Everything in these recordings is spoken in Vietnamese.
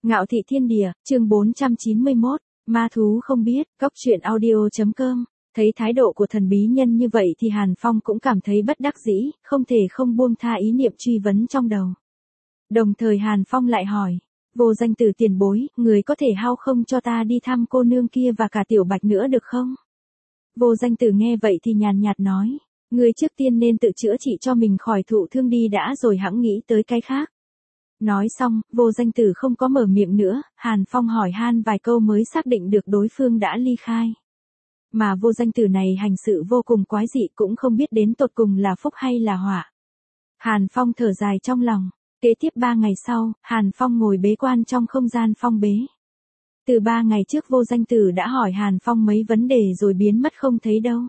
Ngạo thị thiên địa, chương 491, ma thú không biết, cóc truyện audio.com. Thấy thái độ của thần bí nhân như vậy thì Hàn Phong cũng cảm thấy bất đắc dĩ, không thể không buông tha ý niệm truy vấn trong đầu. Đồng thời Hàn Phong lại hỏi, vô danh tử tiền bối, người có thể hao không cho ta đi thăm cô nương kia và cả tiểu bạch nữa được không? Vô danh tử nghe vậy thì nhàn nhạt nói, người trước tiên nên tự chữa trị cho mình khỏi thụ thương đi đã rồi hẵng nghĩ tới cái khác. Nói xong, vô danh tử không có mở miệng nữa, Hàn Phong hỏi han vài câu mới xác định được đối phương đã ly khai. Mà vô danh tử này hành sự vô cùng quái dị cũng không biết đến tột cùng là phúc hay là họa. Hàn Phong thở dài trong lòng. Kế tiếp 3 ngày sau, Hàn Phong ngồi bế quan trong không gian phong bế. Từ 3 ngày trước vô danh tử đã hỏi Hàn Phong mấy vấn đề rồi biến mất không thấy đâu.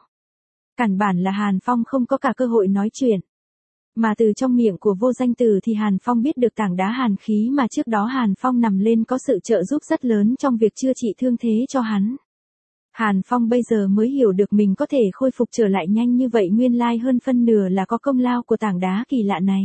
Căn bản là Hàn Phong không có cả cơ hội nói chuyện. Mà từ trong miệng của vô danh tử thì Hàn Phong biết được tảng đá hàn khí mà trước đó Hàn Phong nằm lên có sự trợ giúp rất lớn trong việc chữa trị thương thế cho hắn. Hàn Phong bây giờ mới hiểu được mình có thể khôi phục trở lại nhanh như vậy nguyên lai hơn phân nửa là có công lao của tảng đá kỳ lạ này.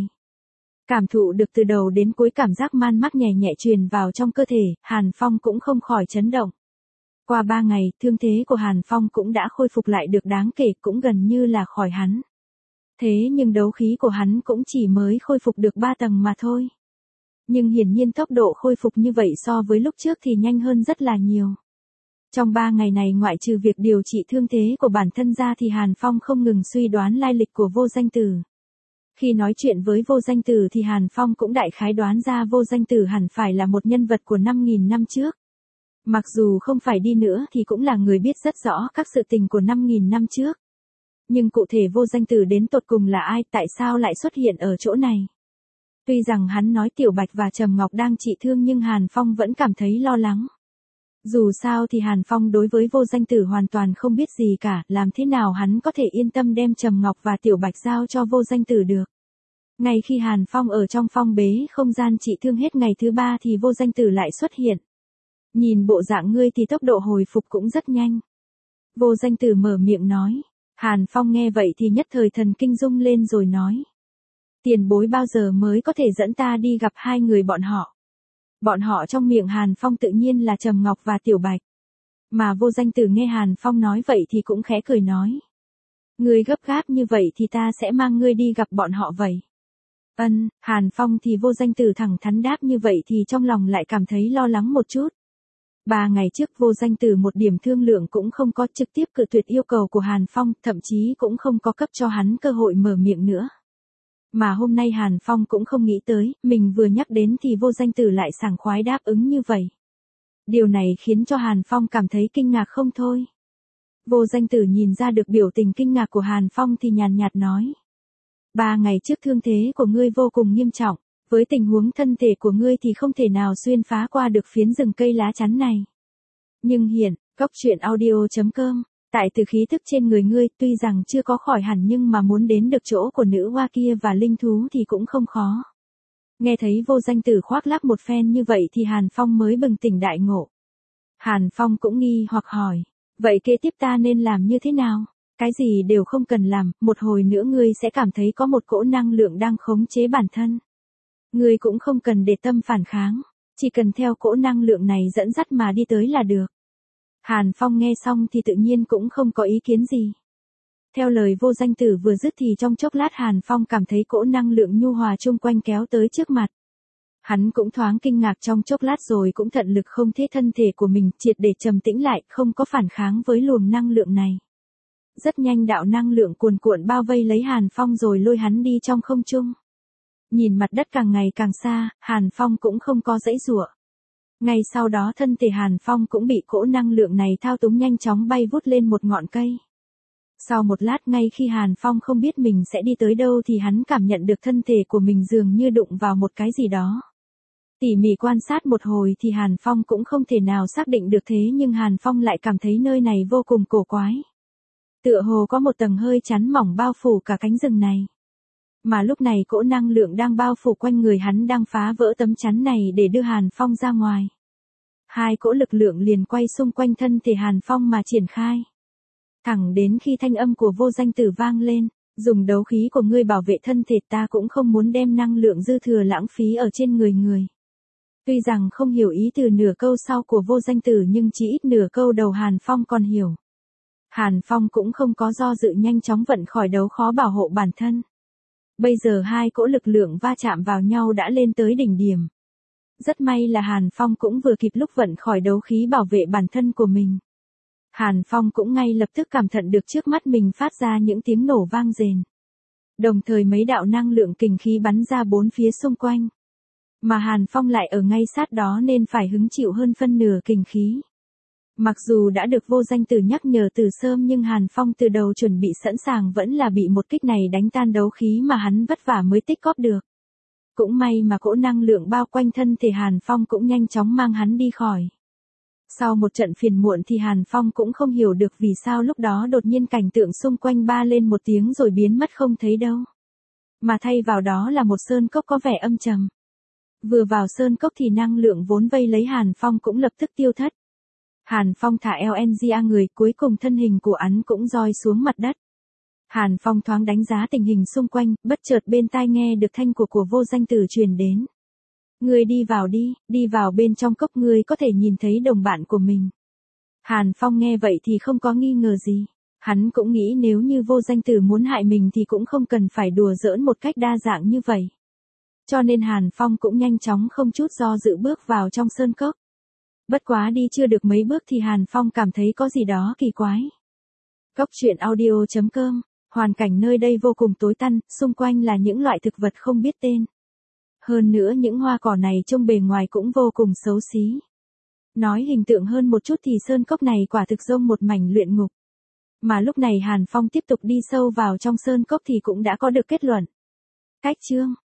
Cảm thụ được từ đầu đến cuối cảm giác man mác nhẹ nhẹ truyền vào trong cơ thể, Hàn Phong cũng không khỏi chấn động. Qua 3 ngày, thương thế của Hàn Phong cũng đã khôi phục lại được đáng kể, cũng gần như là khỏi hắn. Thế nhưng đấu khí của hắn cũng chỉ mới khôi phục được 3 tầng mà thôi. Nhưng hiển nhiên tốc độ khôi phục như vậy so với lúc trước thì nhanh hơn rất là nhiều. Trong 3 ngày này ngoại trừ việc điều trị thương thế của bản thân ra thì Hàn Phong không ngừng suy đoán lai lịch của vô danh tử. Khi nói chuyện với vô danh tử thì Hàn Phong cũng đại khái đoán ra vô danh tử hẳn phải là một nhân vật của 5.000 năm trước. Mặc dù không phải đi nữa thì cũng là người biết rất rõ các sự tình của 5.000 năm trước. Nhưng cụ thể vô danh tử đến tột cùng là ai, tại sao lại xuất hiện ở chỗ này? Tuy rằng hắn nói Tiểu Bạch và Trầm Ngọc đang trị thương nhưng Hàn Phong vẫn cảm thấy lo lắng. Dù sao thì Hàn Phong đối với vô danh tử hoàn toàn không biết gì cả, làm thế nào hắn có thể yên tâm đem Trầm Ngọc và Tiểu Bạch giao cho vô danh tử được. Ngay khi Hàn Phong ở trong phong bế không gian trị thương hết ngày thứ 3 thì vô danh tử lại xuất hiện. Nhìn bộ dạng ngươi thì tốc độ hồi phục cũng rất nhanh. Vô danh tử mở miệng nói. Hàn Phong nghe vậy thì nhất thời thần kinh rung lên rồi nói. Tiền bối bao giờ mới có thể dẫn ta đi gặp hai người bọn họ? Bọn họ trong miệng Hàn Phong tự nhiên là Trầm Ngọc và Tiểu Bạch. Mà vô danh tử nghe Hàn Phong nói vậy thì cũng khẽ cười nói. Ngươi gấp gáp như vậy thì ta sẽ mang ngươi đi gặp bọn họ vậy. Hàn Phong thì vô danh tử thẳng thắn đáp như vậy thì trong lòng lại cảm thấy lo lắng một chút. 3 ngày trước vô danh tử một điểm thương lượng cũng không có, trực tiếp cự tuyệt yêu cầu của Hàn Phong, thậm chí cũng không có cấp cho hắn cơ hội mở miệng nữa. Mà hôm nay Hàn Phong cũng không nghĩ tới, mình vừa nhắc đến thì vô danh tử lại sảng khoái đáp ứng như vậy. Điều này khiến cho Hàn Phong cảm thấy kinh ngạc không thôi. Vô danh tử nhìn ra được biểu tình kinh ngạc của Hàn Phong thì nhàn nhạt nói. 3 ngày trước thương thế của ngươi vô cùng nghiêm trọng, với tình huống thân thể của ngươi thì không thể nào xuyên phá qua được phiến rừng cây lá chắn này. Nhưng hiện, cóc truyện audio.com, tại từ khí thức trên người ngươi tuy rằng chưa có khỏi hẳn nhưng mà muốn đến được chỗ của nữ hoa kia và linh thú thì cũng không khó. Nghe thấy vô danh tử khoác lác một phen như vậy thì Hàn Phong mới bừng tỉnh đại ngộ. Hàn Phong cũng nghi hoặc hỏi, vậy kế tiếp ta nên làm như thế nào? Cái gì đều không cần làm, một hồi nữa ngươi sẽ cảm thấy có một cỗ năng lượng đang khống chế bản thân. Ngươi cũng không cần để tâm phản kháng, chỉ cần theo cỗ năng lượng này dẫn dắt mà đi tới là được. Hàn Phong nghe xong thì tự nhiên cũng không có ý kiến gì. Theo lời vô danh tử vừa dứt thì trong chốc lát Hàn Phong cảm thấy cỗ năng lượng nhu hòa chung quanh kéo tới trước mặt. Hắn cũng thoáng kinh ngạc trong chốc lát rồi cũng tận lực không thế thân thể của mình triệt để trầm tĩnh lại, không có phản kháng với luồng năng lượng này. Rất nhanh đạo năng lượng cuồn cuộn bao vây lấy Hàn Phong rồi lôi hắn đi trong không trung. Nhìn mặt đất càng ngày càng xa, Hàn Phong cũng không có giãy giụa. Ngay sau đó thân thể Hàn Phong cũng bị cỗ năng lượng này thao túng nhanh chóng bay vút lên một ngọn cây. Sau một lát ngay khi Hàn Phong không biết mình sẽ đi tới đâu thì hắn cảm nhận được thân thể của mình dường như đụng vào một cái gì đó. Tỉ mỉ quan sát một hồi thì Hàn Phong cũng không thể nào xác định được thế nhưng Hàn Phong lại cảm thấy nơi này vô cùng cổ quái. Tựa hồ có một tầng hơi chắn mỏng bao phủ cả cánh rừng này. Mà lúc này cỗ năng lượng đang bao phủ quanh người hắn đang phá vỡ tấm chắn này để đưa Hàn Phong ra ngoài. Hai cỗ lực lượng liền quay xung quanh thân thể Hàn Phong mà triển khai. Thẳng đến khi thanh âm của vô danh tử vang lên, dùng đấu khí của ngươi bảo vệ thân thể, ta cũng không muốn đem năng lượng dư thừa lãng phí ở trên người người. Tuy rằng không hiểu ý từ nửa câu sau của Vô Danh Tử nhưng chỉ ít nửa câu đầu Hàn Phong còn hiểu. Hàn Phong cũng không có do dự nhanh chóng vận khỏi đấu khó bảo hộ bản thân. Bây giờ hai cỗ lực lượng va chạm vào nhau đã lên tới đỉnh điểm. Rất may là Hàn Phong cũng vừa kịp lúc vận khỏi đấu khí bảo vệ bản thân của mình. Hàn Phong cũng ngay lập tức cảm nhận được trước mắt mình phát ra những tiếng nổ vang rền. Đồng thời mấy đạo năng lượng kình khí bắn ra bốn phía xung quanh. Mà Hàn Phong lại ở ngay sát đó nên phải hứng chịu hơn phân nửa kình khí. Mặc dù đã được Vô Danh Tử nhắc nhở từ sớm nhưng Hàn Phong từ đầu chuẩn bị sẵn sàng vẫn là bị một kích này đánh tan đấu khí mà hắn vất vả mới tích góp được. Cũng may mà cỗ năng lượng bao quanh thân thể Hàn Phong cũng nhanh chóng mang hắn đi khỏi. Sau một trận phiền muộn thì Hàn Phong cũng không hiểu được vì sao lúc đó đột nhiên cảnh tượng xung quanh ba lên một tiếng rồi biến mất không thấy đâu. Mà thay vào đó là một sơn cốc có vẻ âm trầm. Vừa vào sơn cốc thì năng lượng vốn vây lấy Hàn Phong cũng lập tức tiêu thất. Hàn Phong thả LNGA người cuối cùng thân hình của hắn cũng roi xuống mặt đất. Hàn Phong thoáng đánh giá tình hình xung quanh, bất chợt bên tai nghe được thanh của Vô Danh Tử truyền đến. Ngươi đi vào đi vào bên trong cốc ngươi có thể nhìn thấy đồng bạn của mình. Hàn Phong nghe vậy thì không có nghi ngờ gì. Hắn cũng nghĩ nếu như Vô Danh Tử muốn hại mình thì cũng không cần phải đùa giỡn một cách đa dạng như vậy. Cho nên Hàn Phong cũng nhanh chóng không chút do dự bước vào trong sơn cốc. Bất quá đi chưa được mấy bước thì Hàn Phong cảm thấy có gì đó kỳ quái. Cốc truyện audio.com, hoàn cảnh nơi đây vô cùng tối tăm, xung quanh là những loại thực vật không biết tên. Hơn nữa những hoa cỏ này trông bề ngoài cũng vô cùng xấu xí. Nói hình tượng hơn một chút thì sơn cốc này quả thực giống một mảnh luyện ngục. Mà lúc này Hàn Phong tiếp tục đi sâu vào trong sơn cốc thì cũng đã có được kết luận. Cách chương